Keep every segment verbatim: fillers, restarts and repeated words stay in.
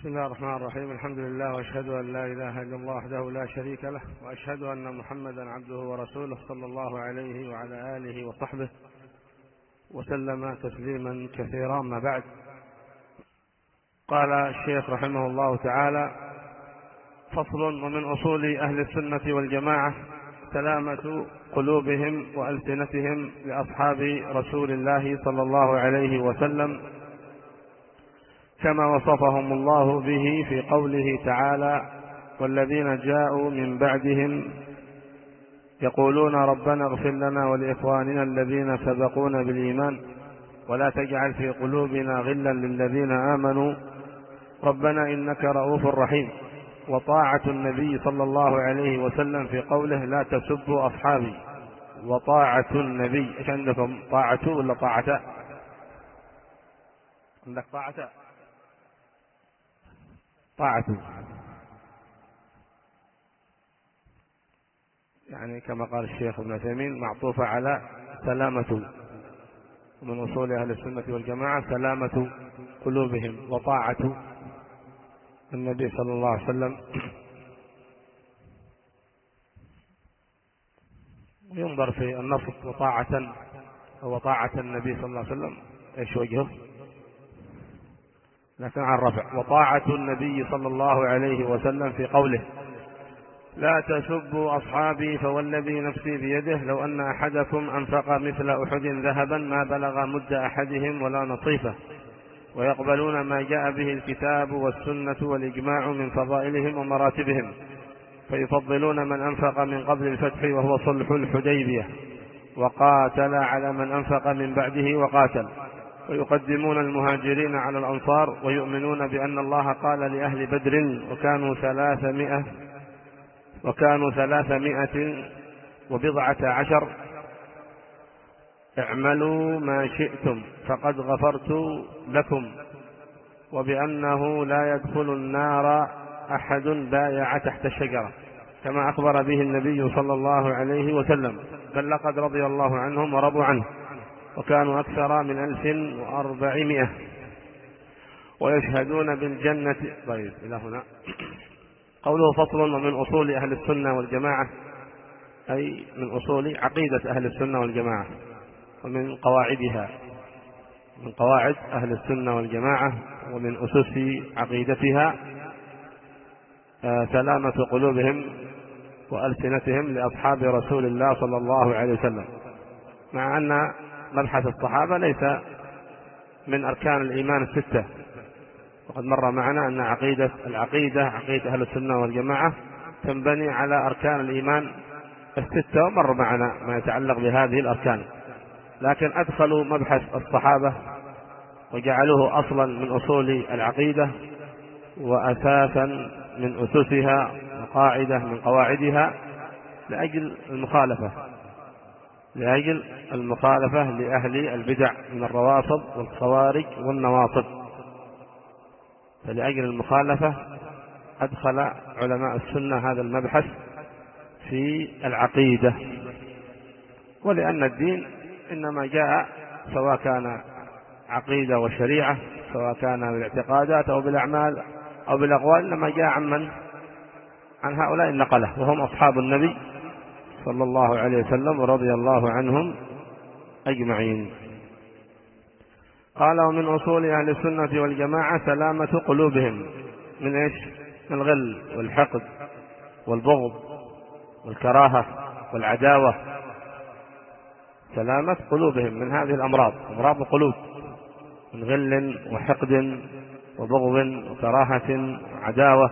بسم الله الرحمن الرحيم. الحمد لله وأشهد أن لا إله إلا الله وحده لا شريك له، وأشهد أن محمدا عبده ورسوله صلى الله عليه وعلى آله وصحبه وسلم تسليما كثيرا. ما بعد، قال الشيخ رحمه الله تعالى: فصل: ومن أصول أهل السنة والجماعة سلامة قلوبهم وألسنتهم لأصحاب رسول الله صلى الله عليه وسلم، كما وصفهم الله به في قوله تعالى: والذين جاءوا من بعدهم يقولون ربنا اغفر لنا ولإخواننا الذين سبقونا بالإيمان ولا تجعل في قلوبنا غلا للذين آمنوا ربنا إنك رؤوف رحيم. وطاعة النبي صلى الله عليه وسلم في قوله: لا تسبوا أصحابي. وطاعة النبي، ايش عندكم؟ طاعة ولا طاعة؟ عندك طاعة؟ طاعة يعني كما قال الشيخ ابن عثيمين معطوفة على سلامة. من أصول أهل السنة والجماعة سلامة قلوبهم وطاعة النبي صلى الله عليه وسلم. ينظر في النص وطاعة أو طاعة النبي صلى الله عليه وسلم ايش وجهه، لكن عن رفع. وطاعة النبي صلى الله عليه وسلم في قوله: لا تسبوا أصحابي فوالذي نفسي بيده لو أن أحدكم أنفق مثل أحد ذهبا ما بلغ مد أحدهم ولا نصيفه. ويقبلون ما جاء به الكتاب والسنة والإجماع من فضائلهم ومراتبهم، فيفضلون من أنفق من قبل الفتح وهو صلح الحديبية، وقاتل على من أنفق من بعده وقاتل. ويقدمون المهاجرين على الأنصار، ويؤمنون بأن الله قال لأهل بدر وكانوا ثلاثمائة وكانوا ثلاثمائة وبضعة عشر: اعملوا ما شئتم فقد غفرت لكم. وبأنه لا يدخل النار أحد بايع تحت الشجرة، كما أخبر به النبي صلى الله عليه وسلم، بل لقد رضي الله عنهم ورضوا عنه، وكانوا أكثر من ألف وأربعمائة ويشهدون بالجنة. طيب إلى هنا. قوله: فصل: ومن أصول أهل السنة والجماعة، أي من أصول عقيدة أهل السنة والجماعة ومن قواعدها، من قواعد أهل السنة والجماعة ومن أسس عقيدتها آه سلامة قلوبهم وألسنتهم لأصحاب رسول الله صلى الله عليه وسلم، مع أن مبحث الصحابة ليس من أركان الإيمان الستة. وقد مر معنا أن عقيدة العقيدة عقيدة أهل السنة والجماعة تنبني على أركان الإيمان الستة، ومر معنا ما يتعلق بهذه الأركان، لكن أدخلوا مبحث الصحابة وجعلوه أصلا من أصول العقيدة وأساسا من أسسها وقاعدة من قواعدها، لأجل المخالفة لأجل المخالفة لأهل البدع من الروافض والخوارج والنواصب. فلأجل المخالفة أدخل علماء السنة هذا المبحث في العقيدة، ولأن الدين إنما جاء سواء كان عقيدة وشريعة، سواء كان بالاعتقادات أو بالأعمال أو بالأقوال، إنما جاء عن من؟ عن هؤلاء النقلة، وهم أصحاب النبي صلى الله عليه وسلم ورضي الله عنهم أجمعين. قال: ومن أصول أهل السنة والجماعة سلامة قلوبهم من إيش؟ من الغل والحقد والبغض والكراهة والعداوة. سلامة قلوبهم من هذه الأمراض، أمراض القلوب، من غل وحقد وبغض وكراهة وعداوة.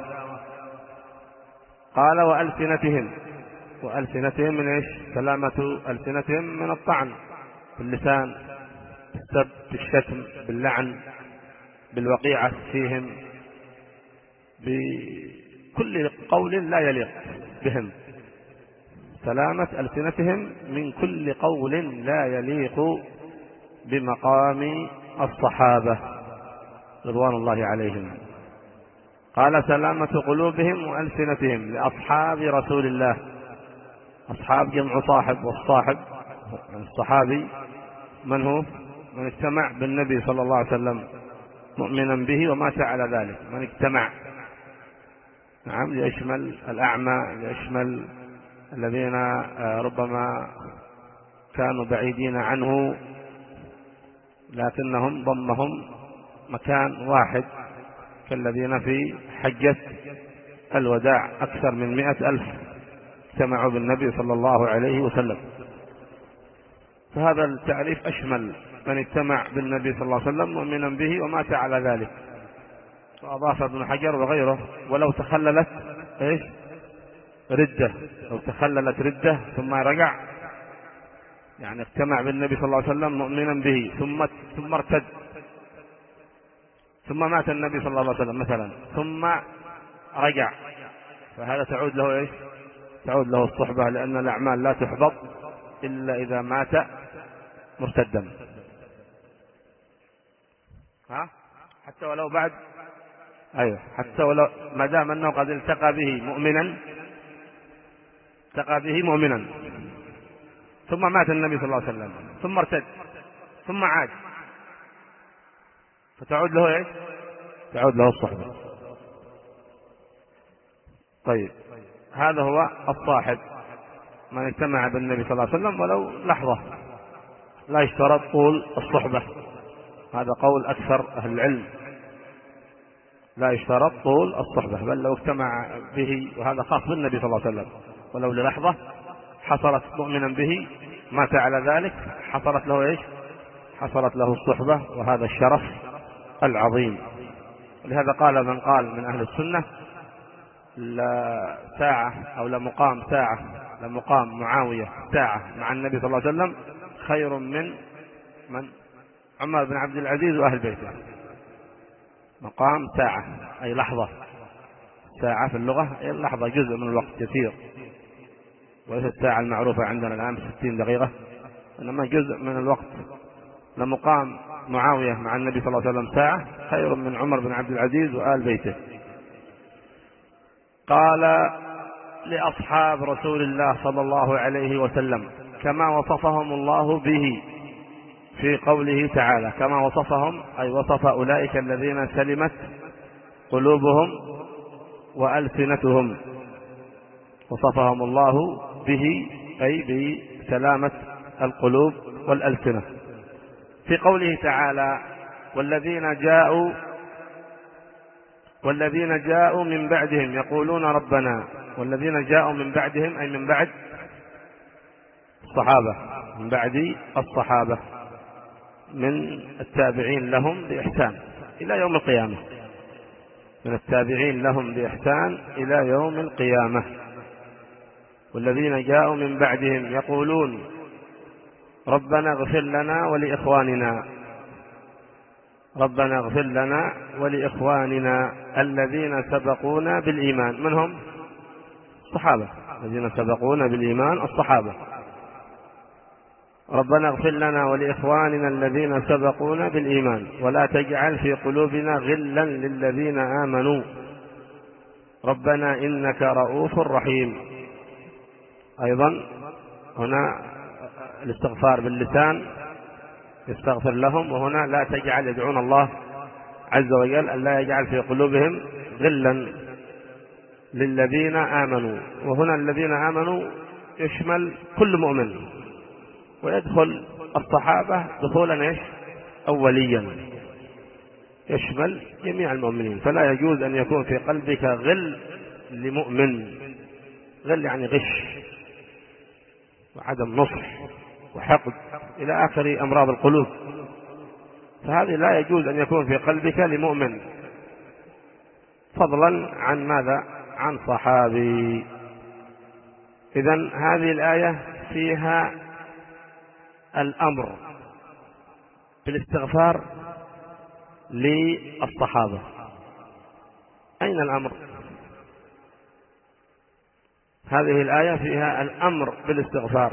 قال: وألسنتهم وألسنتهم من إيش؟ سلامة ألسنتهم من الطعن باللسان، بالسب، بالشتم، باللعن، بالوقيعة فيهم، بكل قول لا يليق بهم. سلامة ألسنتهم من كل قول لا يليق بمقام الصحابة رضوان الله عليهم. قال: سلامة قلوبهم وألسنتهم لأصحاب رسول الله. أصحاب جمع صاحب، والصاحب الصحابي من هو؟ من اجتمع بالنبي صلى الله عليه وسلم مؤمنا به ومات على ذلك، من اجتمع. نعم، ليشمل الأعمى، ليشمل الذين ربما كانوا بعيدين عنه لكنهم ضمهم مكان واحد، كالذين في حجة الوداع أكثر من مئة ألف اجتمعوا بالنبي صلى الله عليه وسلم. فهذا التعريف أشمل، من اجتمع بالنبي صلى الله عليه وسلم مؤمنا به ومات على ذلك. وأضاف ابن حجر وغيره: ولو تخللت إيش ردة، لو تخللت ردة ثم رجع، يعني اجتمع بالنبي صلى الله عليه وسلم مؤمنا به ثم ثم ارتد، ثم مات النبي صلى الله عليه وسلم مثلا ثم رجع، فهذا تعود له ايش؟ تعود له الصحبة، لأن الأعمال لا تحبط إلا إذا مات مرتدا. ها؟ حتى ولو بعد أيوه حتى ولو ما دام أنه قد التقى به مؤمنا، التقى به مؤمنا ثم مات النبي صلى الله عليه وسلم ثم ارتد ثم عاد، فتعود له ايش؟ تعود له الصحبة. طيب، هذا هو الصاحب، من اجتمع بالنبي صلى الله عليه وسلم ولو لحظة، لا يشترط طول الصحبة، هذا قول أكثر أهل العلم، لا يشترط طول الصحبة، بل لو اجتمع به، وهذا خاص بالنبي صلى الله عليه وسلم، ولو للحظة حصلت مؤمنا به مات على ذلك، حصلت له ايش؟ حصلت له الصحبة، وهذا الشرف العظيم. لهذا قال من قال من أهل السنة: لا ساعة أو لمقام ساعة لمقام معاوية ساعة مع النبي صلى الله عليه وسلم خير من من عمر بن عبد العزيز وأهل بيته. مقام ساعة أي لحظة، ساعة في اللغة أي اللحظة، جزء من الوقت يسير، وليس الساعة المعروفة عندنا الآن ستين دقيقة، إنما جزء من الوقت. لمقام معاوية مع النبي صلى الله عليه وسلم ساعة خير من عمر بن عبد العزيز وآل بيته. قال لأصحاب رسول الله صلى الله عليه وسلم كما وصفهم الله به في قوله تعالى، كما وصفهم أي وصف أولئك الذين سلمت قلوبهم وألسنتهم، وصفهم الله به أي بسلامة القلوب والألسنة في قوله تعالى: والذين جاءوا والذين جاءوا من بعدهم يقولون ربنا. والذين جاءوا من بعدهم أي من بعد الصحابة، من بعد الصحابة من التابعين لهم بإحسان إلى يوم القيامة، من التابعين لهم بإحسان إلى يوم القيامة. والذين جاءوا من بعدهم يقولون ربنا اغفر لنا ولإخواننا، ربنا اغفر لنا ولإخواننا الذين سبقونا بالإيمان. من هم؟ الصحابة، الذين سبقونا بالإيمان الصحابة. ربنا اغفر لنا ولإخواننا الذين سبقونا بالإيمان ولا تجعل في قلوبنا غلا للذين آمنوا ربنا إنك رؤوف رحيم. أيضا هنا الاستغفار باللسان يستغفر لهم، وهنا لا تجعل، يدعون الله عز وجل أن لا يجعل في قلوبهم غلا للذين آمنوا. وهنا الذين آمنوا يشمل كل مؤمن، ويدخل الصحابة دخولا ايش؟ أوليا، يشمل جميع المؤمنين. فلا يجوز أن يكون في قلبك غل لمؤمن، غل يعني غش وعدم نصح وحقد إلى آخر أمراض القلوب، فهذه لا يجوز أن يكون في قلبك لمؤمن، فضلا عن ماذا؟ عن صحابي. إذن هذه الآية فيها الأمر بالاستغفار للصحابة. أين الأمر؟ هذه الآية فيها الأمر بالاستغفار.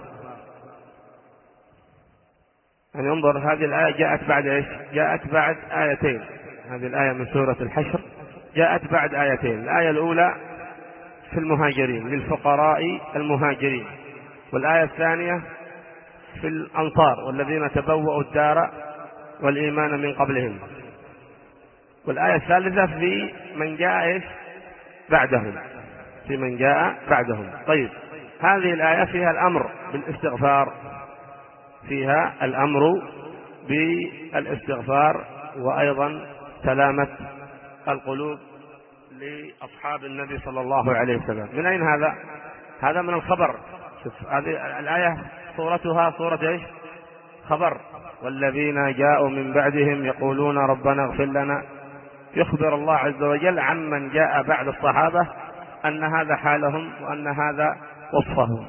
يعني انظر، هذه الآية جاءت بعد إيش؟ جاءت بعد آيتين. هذه الآية من سورة الحشر جاءت بعد آيتين. الآية الأولى في المهاجرين، للفقراء المهاجرين، والآية الثانية في الأنصار والذين تبوأوا الدار والإيمان من قبلهم. والآية الثالثة في من جاء إيش بعدهم، في من جاء بعدهم. طيب هذه الآية فيها الأمر بالاستغفار، فيها الأمر بالاستغفار وأيضا سلامة القلوب لأصحاب النبي صلى الله عليه وسلم. من أين هذا؟ هذا من الخبر. شوف هذه الآية صورتها صورة إيش؟ خبر. والذين جاءوا من بعدهم يقولون ربنا اغفر لنا. يخبر الله عز وجل عمن جاء بعد الصحابة أن هذا حالهم وأن هذا وصفهم،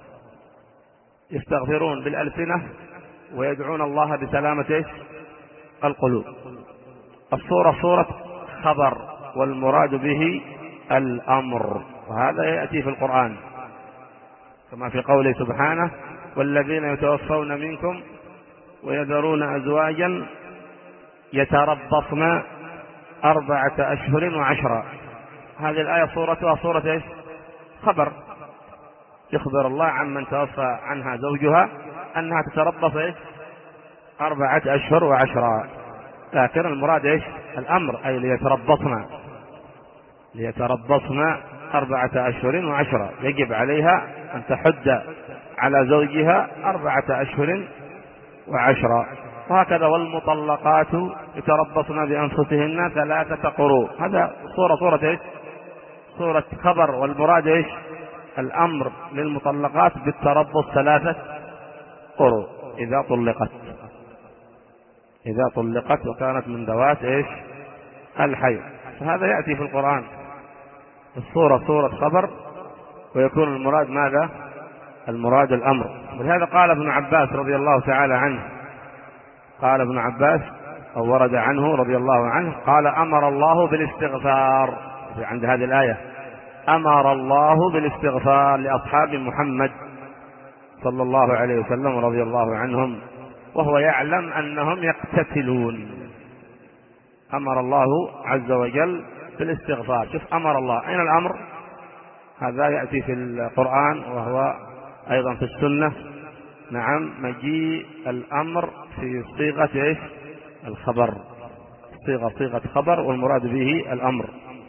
يستغفرون بالألسنة ويدعون الله بسلامة القلوب. الصورة صورة خبر، والمراد به الأمر، وهذا يأتي في القرآن كما في قوله سبحانه والذين يتوفون منكم ويذرون أزواجا يتربصن أربعة أشهر وعشرا. هذه الآية صورتها صورة إيش؟ خبر، يخبر الله عمن توفى عنها زوجها أنها تتربص إيش؟ أربعة أشهر وعشرا، لكن المراد إيش؟ الأمر، أي ليتربصن ليتربصن أربعة أشهر وعشرا، يجب عليها أن تحد على زوجها أربعة أشهر وعشرا. وهكذا والمطلقات يتربصن بأنفسهن ثلاثة قروء. هذا صورة صورة إيش؟ صورة خبر، والمراد إيش؟ الأمر للمطلقات بالتربص ثلاثة قروء إذا طلقت إذا طلقت وكانت من ذوات إيش؟ الحيض. فهذا يأتي في القرآن الصورة صورة خبر، ويكون المراد ماذا؟ المراد الأمر. ولهذا قال ابن عباس رضي الله تعالى عنه قال ابن عباس أو ورد عنه رضي الله عنه قال أمر الله بالاستغفار عند هذه الآية، أمر الله بالاستغفار لأصحاب محمد صلى الله عليه وسلم رضي الله عنهم، وهو يعلم أنهم يقتتلون. أمر الله عز وجل بالاستغفار. شوف أمر الله، أين الأمر؟ هذا يأتي في القرآن وهو أيضا في السنة. نعم، مجيء الأمر في صيغة إيش؟ الخبر، صيغة صيغة خبر، والمراد به الأمر.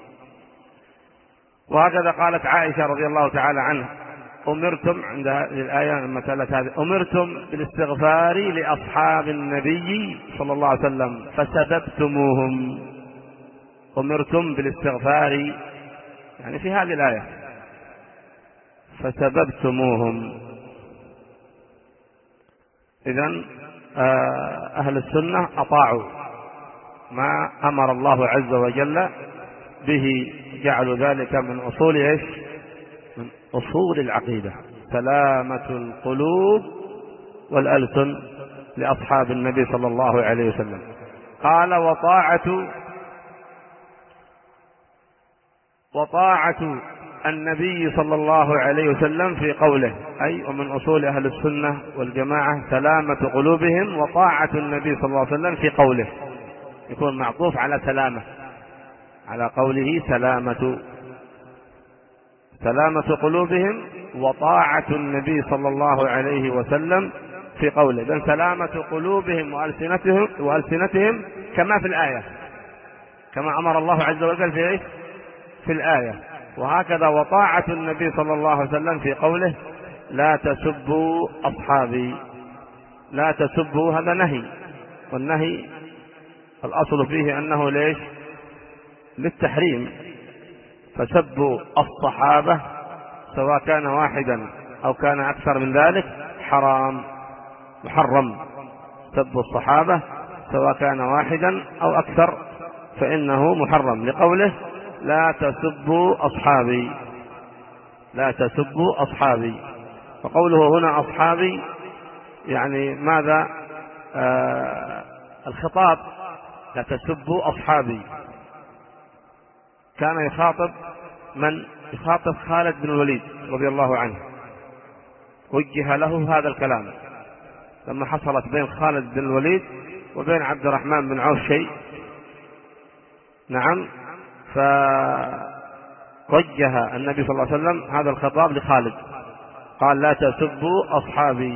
وهكذا قالت عائشة رضي الله تعالى عنها أمرتم عند هذه الآية لما تلت هذه أمرتم بالاستغفار لأصحاب النبي صلى الله عليه وسلم فسببتموهم. أمرتم بالاستغفار يعني في هذه الآية فسببتموهم. إذن أهل السنة أطاعوا ما أمر الله عز وجل به، جعلوا ذلك من أصول إيش؟ من أصول العقيدة، سلامة القلوب والألسن لأصحاب النبي صلى الله عليه وسلم. قال وطاعة وطاعة النبي صلى الله عليه وسلم في قوله، أي ومن أصول أهل السنة والجماعة سلامة قلوبهم وطاعة النبي صلى الله عليه وسلم في قوله، يكون معطوف على سلامة، على قوله سلامة سلامة قلوبهم وطاعة النبي صلى الله عليه وسلم في قوله، بل سلامة قلوبهم وألسنتهم وألسنتهم كما في الآية، كما أمر الله عز وجل في إيه؟ في الآية. وهكذا وطاعة النبي صلى الله عليه وسلم في قوله لا تسبوا أصحابي. لا تسبوا هذا نهي، والنهي الأصل فيه أنه ليش؟ للتحريم. فسبوا الصحابة سواء كان واحدا أو كان أكثر من ذلك حرام محرم. سبوا الصحابة سواء كان واحدا أو أكثر فإنه محرم، لقوله لا تسبوا أصحابي لا تسبوا أصحابي. وقوله هنا أصحابي يعني ماذا؟ آه الخطاب لا تسبوا أصحابي كان يخاطب من؟ يخاطب خالد بن الوليد رضي الله عنه، وجه له هذا الكلام لما حصلت بين خالد بن الوليد وبين عبد الرحمن بن عوف شيء. نعم، فوجه النبي صلى الله عليه وسلم هذا الخطاب لخالد، قال لا تسبوا أصحابي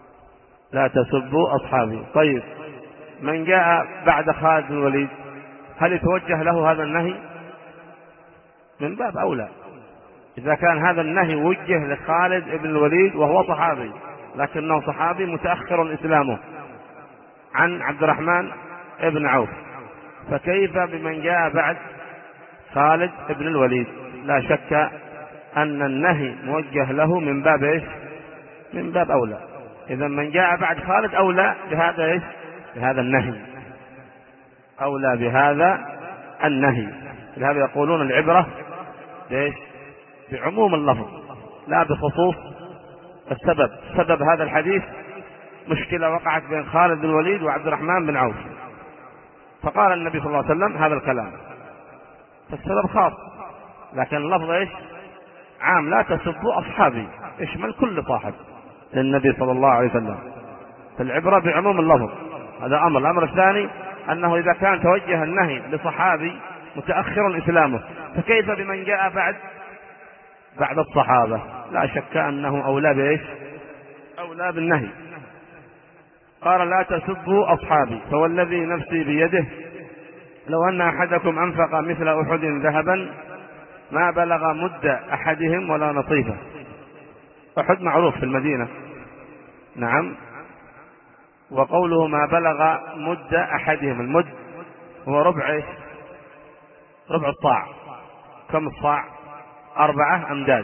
لا تسبوا أصحابي. طيب من جاء بعد خالد بن الوليد؟ هل يتوجه له هذا النهي؟ من باب أولى إذا كان هذا النهي وجه لخالد بن الوليد وهو صحابي، لكنه صحابي متأخر إسلامه عن عبد الرحمن بن عوف، فكيف بمن جاء بعد خالد بن الوليد؟ لا شك أن النهي موجه له من باب إيش؟ من باب أولى. إذا من جاء بعد خالد أولى بهذا إيش؟ بهذا النهي، أولى بهذا النهي. لهذا يقولون العبرة بإيش؟ بعموم اللفظ لا بخصوص السبب. سبب هذا الحديث مشكلة وقعت بين خالد بن الوليد وعبد الرحمن بن عوف، فقال النبي صلى الله عليه وسلم هذا الكلام، فالسبب خاص، لكن اللفظ إيش؟ عام. لا تسبوا أصحابي، يشمل كل صاحب للنبي صلى الله عليه وسلم. فالعبرة بعموم اللفظ، هذا أمر. الأمر الثاني أنه إذا كان توجه النهي لصحابي متأخر إسلامه، فكيف بمن جاء بعد بعد الصحابة؟ لا شك أنه أولى بإيش؟ أولى بالنهي. قال لا تسبوا أصحابي فوالذي نفسي بيده لو أن أحدكم أنفق مثل أحد ذهبا ما بلغ مد أحدهم ولا نصيفه. أحد معروف في المدينة، نعم، وقوله ما بلغ مد أحدهم، المد هو ربع ربع الصاع. كم الصاع؟ أربعة أمداد.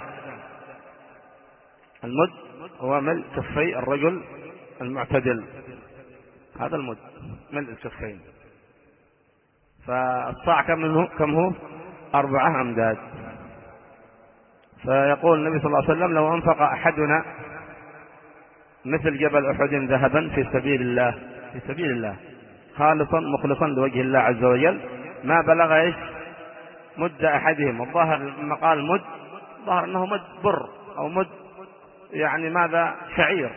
المد هو ملء كفي الرجل المعتدل، هذا المد ملء الكفين. فالصاع كم هو؟ كم هو؟ أربعة أمداد. فيقول النبي صلى الله عليه وسلم لو أنفق أحدنا مثل جبل أحد ذهبا في سبيل الله، في سبيل الله خالصا مخلصا لوجه الله عز وجل، ما بلغ إيش؟ مد أحدهم. الظاهر لما قال مد، ظاهر أنه مد بر أو مد يعني ماذا؟ شعير.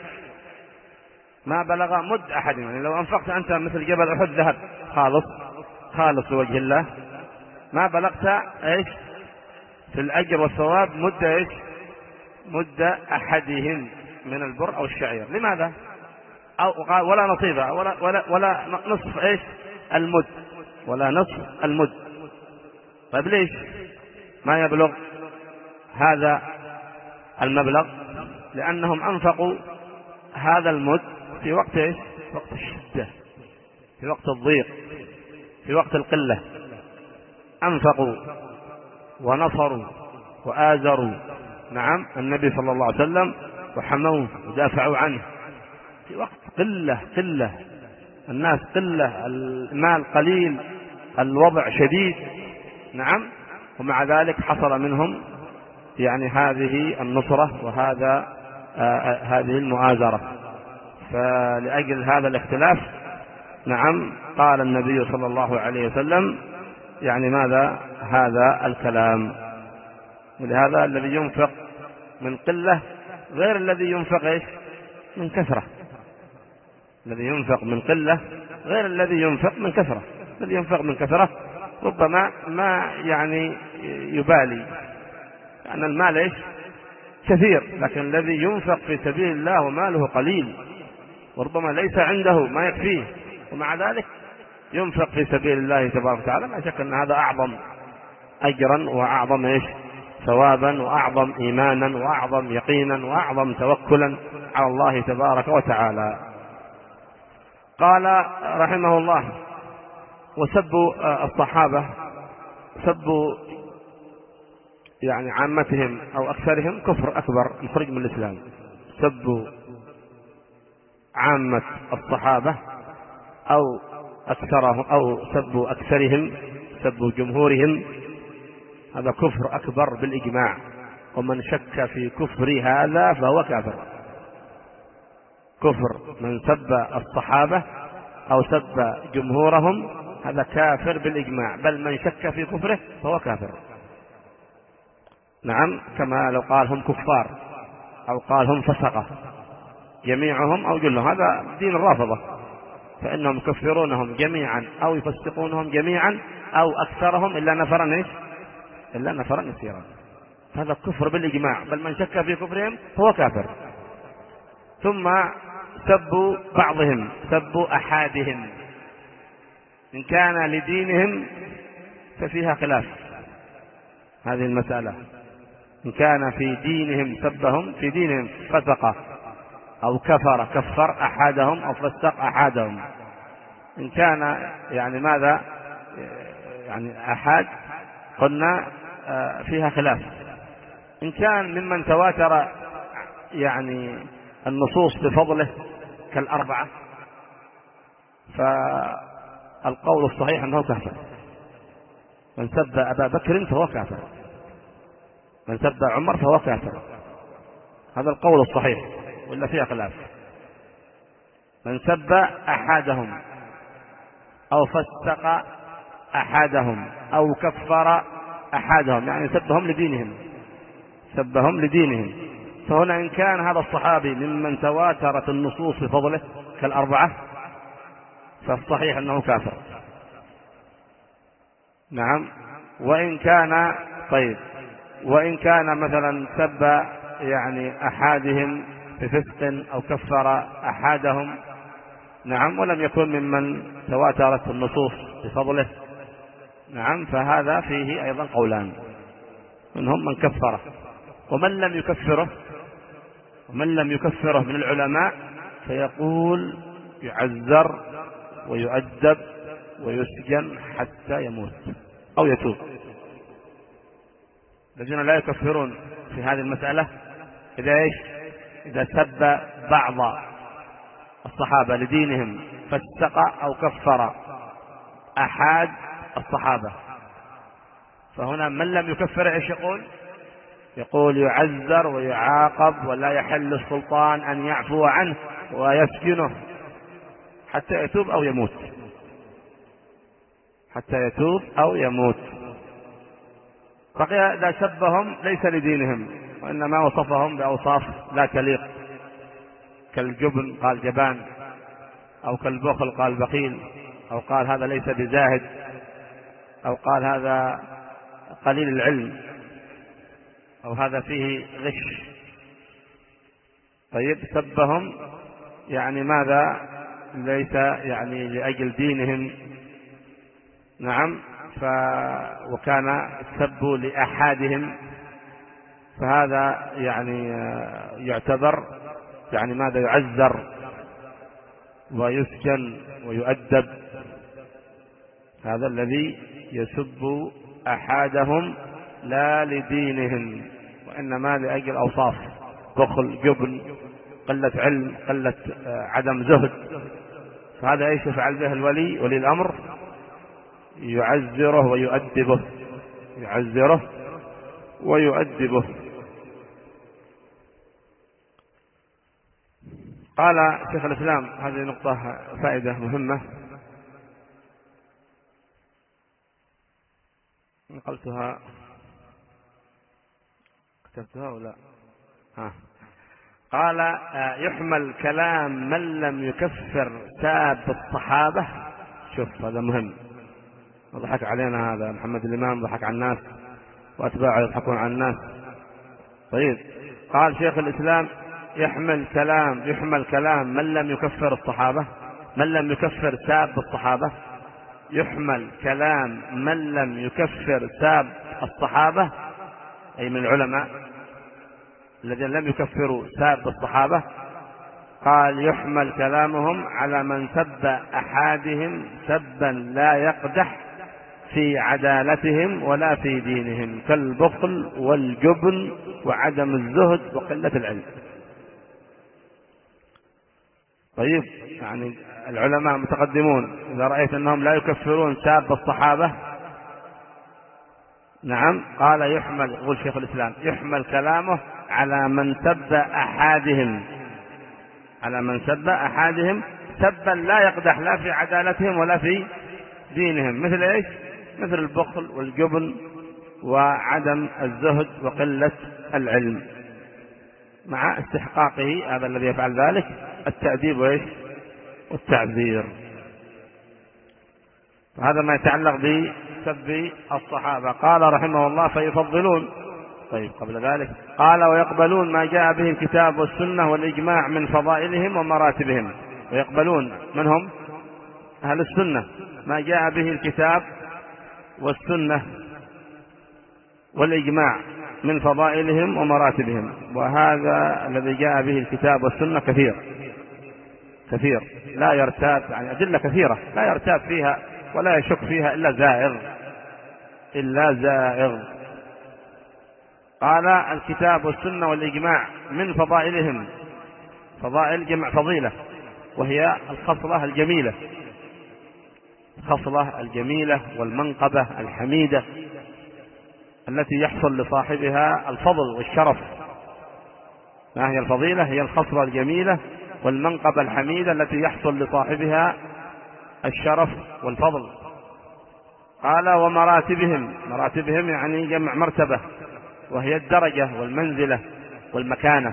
ما بلغ مد أحدهم، يعني لو أنفقت أنت مثل جبل أحد ذهب خالص خالص لوجه الله، ما بلغت إيش في الأجر والثواب مد إيش؟ مد أحدهم من البر أو الشعير. لماذا؟ أو قال ولا نصيبه ولا ولا ولا نصف إيش؟ المد، ولا نصف المد. طيب ليش ما يبلغ هذا المبلغ؟ لأنهم أنفقوا هذا المد في وقت إيش؟ وقت الشدة، في وقت الضيق، في وقت القلة. أنفقوا ونصروا وآزروا، نعم، النبي صلى الله عليه وسلم، وحموه ودافعوا عنه في وقت قلة قلة الناس، قلة المال قليل، الوضع شديد، نعم، ومع ذلك حصل منهم يعني هذه النصرة وهذا آه هذه المؤازرة. فلأجل هذا الاختلاف، نعم، قال النبي صلى الله عليه وسلم يعني ماذا؟ هذا الكلام. ولهذا الذي ينفق من قلة غير الذي ينفق إيش؟ من كثرة. الذي ينفق من قلة غير الذي ينفق من كثرة. الذي ينفق من كثرة ربما ما يعني يبالي، لأن المال إيش؟ كثير، لكن الذي ينفق في سبيل الله وماله قليل وربما ليس عنده ما يكفيه، ومع ذلك ينفق في سبيل الله تبارك وتعالى، لا شك أن هذا أعظم أجرا وأعظم إيش؟ ثوابا، وأعظم إيمانا، وأعظم يقينا، وأعظم توكلا على الله تبارك وتعالى. قال رحمه الله وسبوا الصحابة، سبوا يعني عامتهم أو أكثرهم كفر أكبر مخرج من الإسلام. سبوا عامة الصحابة أو أكثرهم أو سبوا أكثرهم، سبوا جمهورهم، هذا كفر أكبر بالإجماع، ومن شك في كفر هذا فهو كافر. كفر من سب الصحابة أو سب جمهورهم هذا كافر بالإجماع، بل من شك في كفره فهو كافر. نعم، كما لو قال هم كفار أو قال هم فسقة جميعهم أو جلهم، هذا دين الرافضة، فإنهم يكفرونهم جميعا أو يفسقونهم جميعا أو أكثرهم إلا نفرا إيش؟ إلا نفرا يسيرا. هذا كفر بالإجماع، بل من شك في كفرهم فهو كافر. ثم سبوا بعضهم، سبوا أحادهم، إن كان لدينهم ففيها خلاف هذه المسألة. إن كان في دينهم سبهم، في دينهم فسق أو كفر كفر أحدهم أو فسق أحدهم. إن كان يعني ماذا يعني أحد قلنا فيها خلاف. إن كان ممن تواتر يعني النصوص بفضله كالأربعة فالقول الصحيح أنه كافر. من سب أبا بكر فهو كافر، من سب عمر فهو كافر، هذا القول الصحيح ولا فيها خلاف. من سب أحدهم أو فسق أحدهم أو كفر أحدهم يعني سبهم لدينهم، سبهم لدينهم. فهنا إن كان هذا الصحابي ممن تواترت النصوص بفضله كالأربعة فالصحيح أنه كافر. نعم. وإن كان طيب وإن كان مثلا سب يعني أحدهم بفسق أو كفر أحدهم نعم ولم يكن ممن تواترت النصوص بفضله نعم فهذا فيه أيضا قولان، منهم من كفره ومن لم يكفره. ومن لم يكفره من العلماء فيقول يعذر ويؤدب ويسجن حتى يموت أو يتوب. الذين لا يكفرون في هذه المسألة إذا إيش؟ إذا سب بعض الصحابة لدينهم فسق أو كفر أحد الصحابة، فهنا من لم يكفر إيش يقول؟ يقول يعذر ويعاقب ولا يحل السلطان أن يعفو عنه ويسجنه حتى يتوب أو يموت، حتى يتوب أو يموت. بقي إذا سبهم ليس لدينهم وإنما وصفهم بأوصاف لا تليق كالجبن قال جبان، أو كالبخل قال بخيل، أو قال هذا ليس بزاهد، أو قال هذا قليل العلم، أو هذا فيه غش. طيب سبهم يعني ماذا؟ ليس يعني لأجل دينهم نعم ف وكان السب لأحدهم فهذا يعني يعتبر يعني ماذا؟ يعذر ويسجن ويؤدب. هذا الذي يسب أحدهم لا لدينهم وإنما لأجل أوصاف بخل جبن قلة علم قلة عدم زهد، فهذا ايش يفعل به الولي ولي الأمر؟ يعذره ويؤدبه، يعذره ويؤدبه. قال شيخ الإسلام هذه نقطة فائدة مهمة نقلتها كتبتها ولا ها. قال يحمل كلام من لم يكفر ساب الصحابة. شوف هذا مهم، ضحك علينا هذا محمد الإمام، ضحك على الناس وأتباعه يضحكون على الناس. طيب قال شيخ الإسلام يحمل كلام يحمل كلام من لم يكفر الصحابة، من لم يكفر ساب الصحابة، يحمل كلام من لم يكفر ساب الصحابة أي من العلماء الذين لم يكفروا ساب الصحابة. قال يحمل كلامهم على من سب أحدهم سبا لا يقدح في عدالتهم ولا في دينهم كالبخل والجبن وعدم الزهد وقلة العلم. طيب يعني العلماء المتقدمون إذا رأيت أنهم لا يكفرون ساب الصحابة نعم قال يحمل، يقول شيخ الإسلام يحمل كلامه على من سب أحدهم، على من سب أحدهم سبا لا يقدح لا في عدالتهم ولا في دينهم، مثل إيش؟ مثل البخل والجبن وعدم الزهد وقلة العلم، مع استحقاقه هذا الذي يفعل ذلك التأديب وإيش؟ والتعذير. هذا ما يتعلق بسب الصحابة. قال رحمه الله فيفضلون. طيب قبل ذلك قال ويقبلون ما جاء به الكتاب والسنة والإجماع من فضائلهم ومراتبهم. ويقبلون من هم؟ أهل السنة ما جاء به الكتاب والسنة والإجماع من فضائلهم ومراتبهم، وهذا الذي جاء به الكتاب والسنة كثير كثير لا يرتاب، يعني أدلة كثيرة لا يرتاب فيها ولا يشك فيها إلا زائغ إلا زائغ. قال الكتاب والسنة والإجماع من فضائلهم، فضائل جمع فضيلة، وهي الخصلة الجميلة، الخصلة الجميلة والمنقبة الحميدة التي يحصل لصاحبها الفضل والشرف. ما هي الفضيلة؟ هي الخصلة الجميلة والمنقبة الحميدة التي يحصل لصاحبها الشرف والفضل. قال ومراتبهم، مراتبهم يعني جمع مرتبة، وهي الدرجة والمنزلة والمكانة.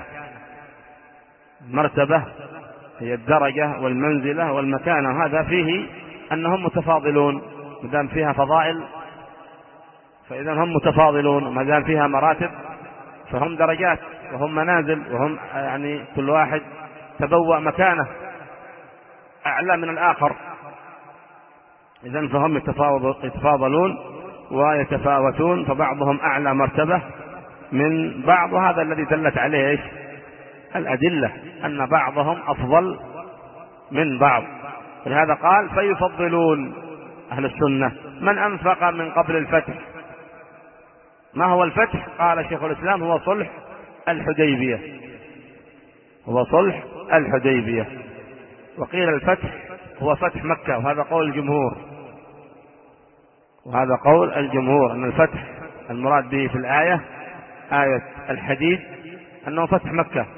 مرتبة هي الدرجة والمنزلة والمكانة، هذا فيه أنهم متفاضلون، مدام فيها فضائل فإذا هم متفاضلون، ومدام فيها مراتب فهم درجات وهم منازل، وهم يعني كل واحد تبوأ مكانه أعلى من الآخر، إذن فهم يتفاضلون ويتفاوتون، فبعضهم أعلى مرتبة من بعض، وهذا الذي دلت عليه إيش؟ الأدلة أن بعضهم أفضل من بعض. ولهذا قال فيفضلون أهل السنة من أنفق من قبل الفتح. ما هو الفتح؟ قال شيخ الإسلام هو صلح الحديبية، هو صلح الحديبية. وقيل الفتح هو فتح مكة، وهذا قول الجمهور، وهذا قول الجمهور أن الفتح المراد به في الآية آية الحديد أنه فتح مكة،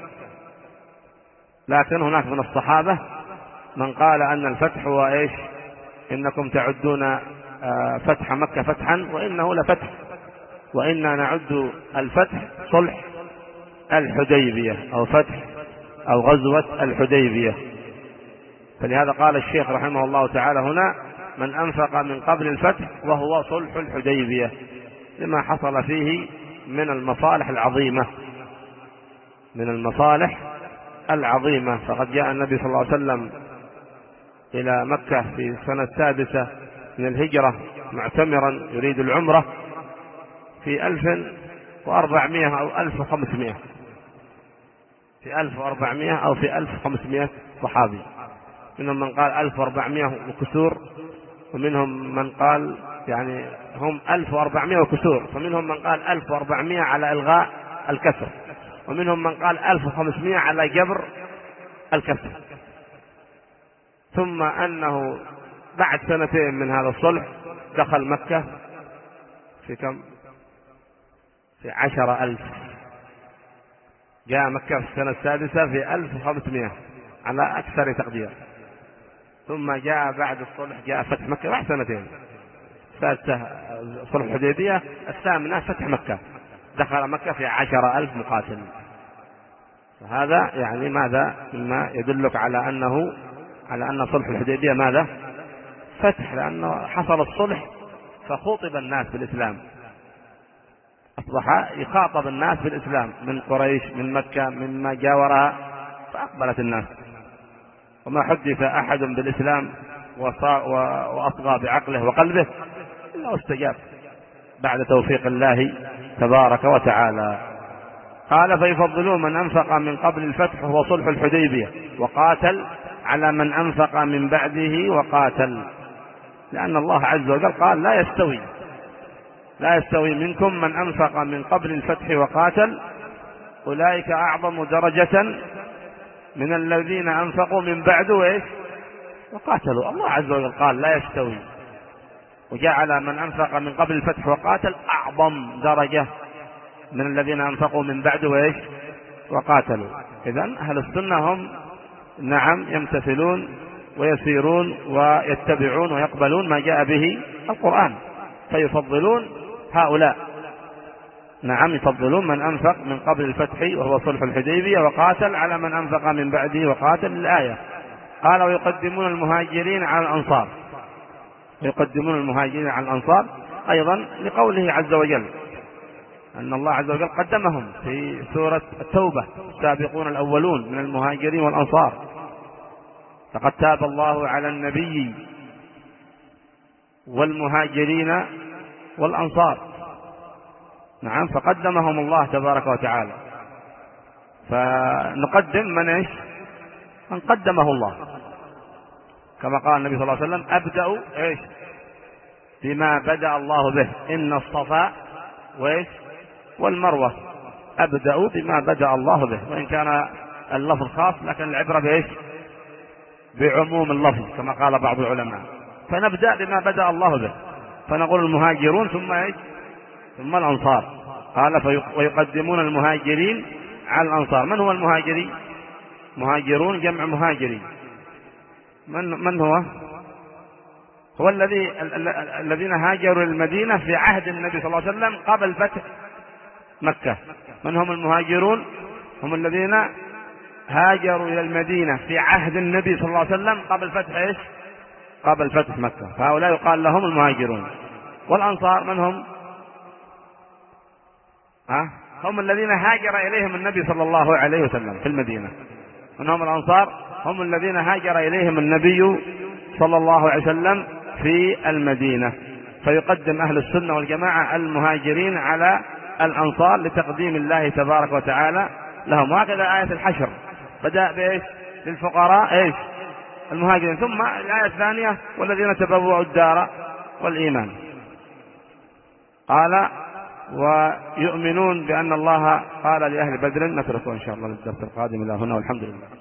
لكن هناك من الصحابة من قال أن الفتح هو إيش؟ إنكم تعدون فتح مكة فتحا وإنه لفتح، وإنا نعد الفتح صلح الحديبية أو فتح أو غزوة الحديبية. فلهذا قال الشيخ رحمه الله تعالى هنا من أنفق من قبل الفتح وهو صلح الحديبية، لما حصل فيه من المصالح العظيمة، من المصالح العظيمة. فقد جاء النبي صلى الله عليه وسلم إلى مكة في السنة السادسة من الهجرة معتمرا يريد العمرة في ألف وأربعمائة أو ألف وخمسمائة، في ألف وأربعمائة أو في ألف وخمسمائة صحابي، منهم من قال ألف وأربعمائة وكسور، ومنهم من قال يعني هم ألف وأربعمائة وكسور، فمنهم من قال ألف وأربعمائة على إلغاء الكسر، ومنهم من قال ألف وخمسمائة على جبر الكسر. ثم أنه بعد سنتين من هذا الصلح دخل مكة في كم؟ في عشر ألف، جاء مكة في السنة السادسة في ألف وخمسمائة على أكثر تقدير. ثم جاء بعد الصلح جاء فتح مكة بعد سنتين، السادسة صلح الحديبية، الثامنة فتح مكة، دخل مكة في عشر ألف مقاتل. فهذا يعني ماذا؟ مما يدلك على أنه على أن صلح الحديبية ماذا؟ فتح، لأنه حصل الصلح فخوطب الناس بالإسلام، أصبح يخاطب الناس بالإسلام من قريش من مكة مما جاورها، فأقبلت الناس، وما حدث أحد بالإسلام وأصغى بعقله وقلبه إلا استجاب بعد توفيق الله تبارك وتعالى. قال فيفضلون من أنفق من قبل الفتح وهو صلح الحديبية وقاتل على من أنفق من بعده وقاتل، لأن الله عز وجل قال لا يستوي لا يستوي منكم من أنفق من قبل الفتح وقاتل أولئك أعظم درجة من الذين أنفقوا من بعد وإيش وقاتلوا. الله عز وجل قال لا يستوي، وجعل من أنفق من قبل الفتح وقاتل أعظم درجة من الذين أنفقوا من بعد وإيش وقاتلوا. إذن أهل السنة هم نعم يمتثلون ويسيرون ويتبعون ويقبلون ما جاء به القرآن، فيفضلون هؤلاء، نعم يفضلون من أنفق من قبل الفتح وهو صلح الحديبية وقاتل على من أنفق من بعده وقاتل. الآية قال ويقدمون المهاجرين على الأنصار، يقدمون المهاجرين على الأنصار أيضا لقوله عز وجل أن الله عز وجل قدمهم في سورة التوبة السابقون الأولون من المهاجرين والأنصار، لقد تاب الله على النبي والمهاجرين والأنصار. نعم، فقدمهم الله تبارك وتعالى. فنقدم من إيش؟ من قدمه الله، كما قال النبي صلى الله عليه وسلم: أبدأ إيش؟ بما بدأ الله به، إن الصفا وإيش؟ والمروة. أبدأ بما بدأ الله به، وإن كان اللفظ خاص لكن العبرة بإيش؟ بعموم اللفظ كما قال بعض العلماء. فنبدأ بما بدأ الله به، فنقول المهاجرون ثم إيش؟ ثم الأنصار. قال: ويقدمون المهاجرين على الأنصار. من هو المهاجرين؟ مهاجرون جمع مهاجرين. من من هو؟ هو الذي الذين هاجروا المدينة في عهد النبي صلى الله عليه وسلم قبل فتح مكة. من هم المهاجرون؟ هم الذين هاجروا إلى المدينة في عهد النبي صلى الله عليه وسلم قبل فتح إيش؟ قبل فتح مكة. فهؤلاء يقال لهم المهاجرون. والأنصار من هم؟ ها؟ هم الذين هاجر إليهم النبي صلى الله عليه وسلم في المدينة. من هم الأنصار؟ هم الذين هاجر إليهم النبي صلى الله عليه وسلم في المدينة. فيقدم أهل السنة والجماعة المهاجرين على الأنصار لتقديم الله تبارك وتعالى لهم. وهكذا آية الحشر بدأ بإيش؟ للفقراء إيش؟ المهاجرين. ثم الآية الثانية: والذين تبوأوا الدار والإيمان. قال: ويؤمنون بأن الله قال لأهل بدر. نتركه إن شاء الله للدرس القادم. إلى هنا والحمد لله.